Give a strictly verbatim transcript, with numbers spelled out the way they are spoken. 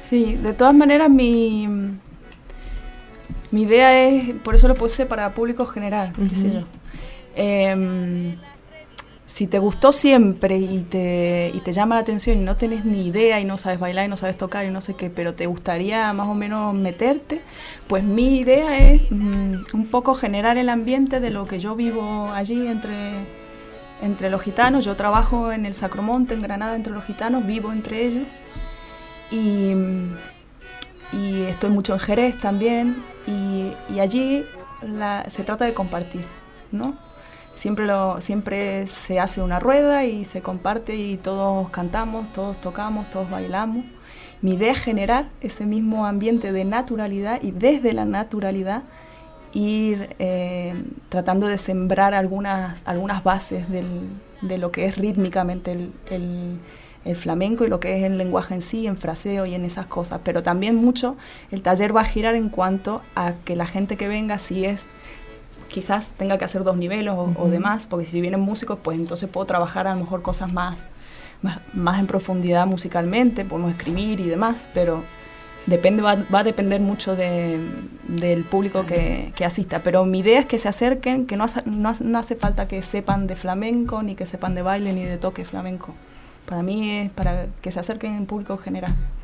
Sí, de todas maneras mi, mi idea es, por eso lo puse para público general, uh-huh. qué sé yo. Eh, si te gustó siempre y te, y te llama la atención y no tenés ni idea y no sabes bailar y no sabes tocar y no sé qué, pero te gustaría más o menos meterte, pues mi idea es mm, un poco generar el ambiente de lo que yo vivo allí entre, entre los gitanos. Yo trabajo en el Sacromonte, en Granada, entre los gitanos, vivo entre ellos y, y estoy mucho en Jerez también y, y allí la, se trata de compartir, ¿no? Siempre, lo, siempre se hace una rueda y se comparte y todos cantamos, todos tocamos, todos bailamos. Mi idea es generar ese mismo ambiente de naturalidad y desde la naturalidad ir eh, tratando de sembrar algunas, algunas bases del, de lo que es rítmicamente el, el, el flamenco y lo que es el lenguaje en sí, en fraseo y en esas cosas. Pero también mucho el taller va a girar en cuanto a que la gente que venga, si es quizás tenga que hacer dos niveles o, uh-huh. o demás, porque si vienen músicos, pues entonces puedo trabajar a lo mejor cosas más, más, más en profundidad musicalmente, podemos escribir y demás, pero depende, va, va a depender mucho de, del público que, que asista. Pero mi idea es que se acerquen, que no hace, no, no hace falta que sepan de flamenco, ni que sepan de baile, ni de toque flamenco. Para mí es para que se acerquen en público general.